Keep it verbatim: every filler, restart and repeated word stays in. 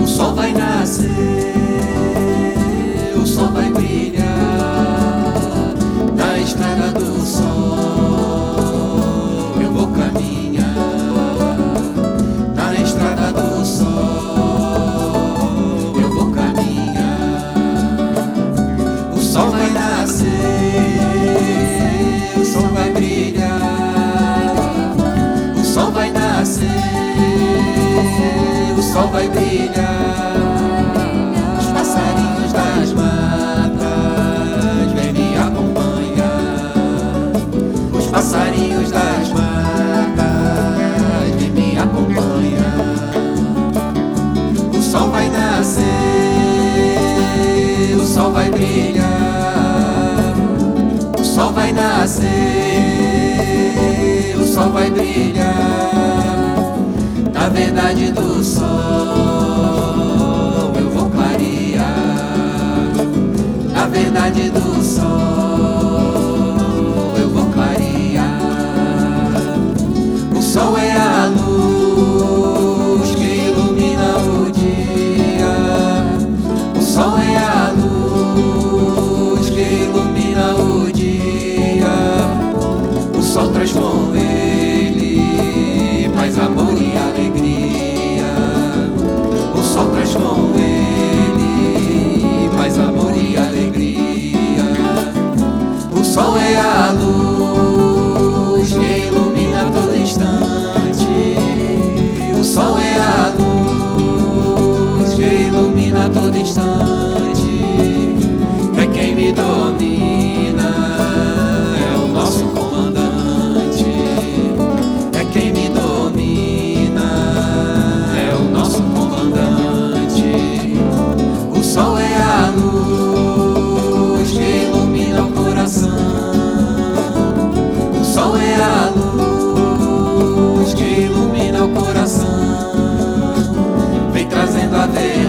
O sol vai nascer, o sol vai brilhar na estrada do sol. Eu vou caminhar na estrada do sol. Eu vou caminhar. O sol vai nascer, o sol vai brilhar. O sol vai nascer, o sol vai brilhar. Os passarinhos das matas vêm me acompanhar. Os passarinhos das matas vêm me acompanhar. O sol vai nascer, o sol vai brilhar. O sol vai nascer, o sol vai brilhar. Na verdade do sol eu vou clarear. Na verdade do sol eu vou clarear. O sol é a luz que ilumina o dia. O sol é a luz que ilumina o dia. O sol traz com ele paz, amor e alegria. O sol traz com ele paz, amor e alegria. O sol é a luz que ilumina todo instante. O sol é a luz que ilumina todo instante. É quem me domina, é o nosso comandante. É quem me domina, é o nosso comandante. O sol é a luz que ilumina o coração. O sol é a luz que ilumina o coração. Vem trazendo a verdade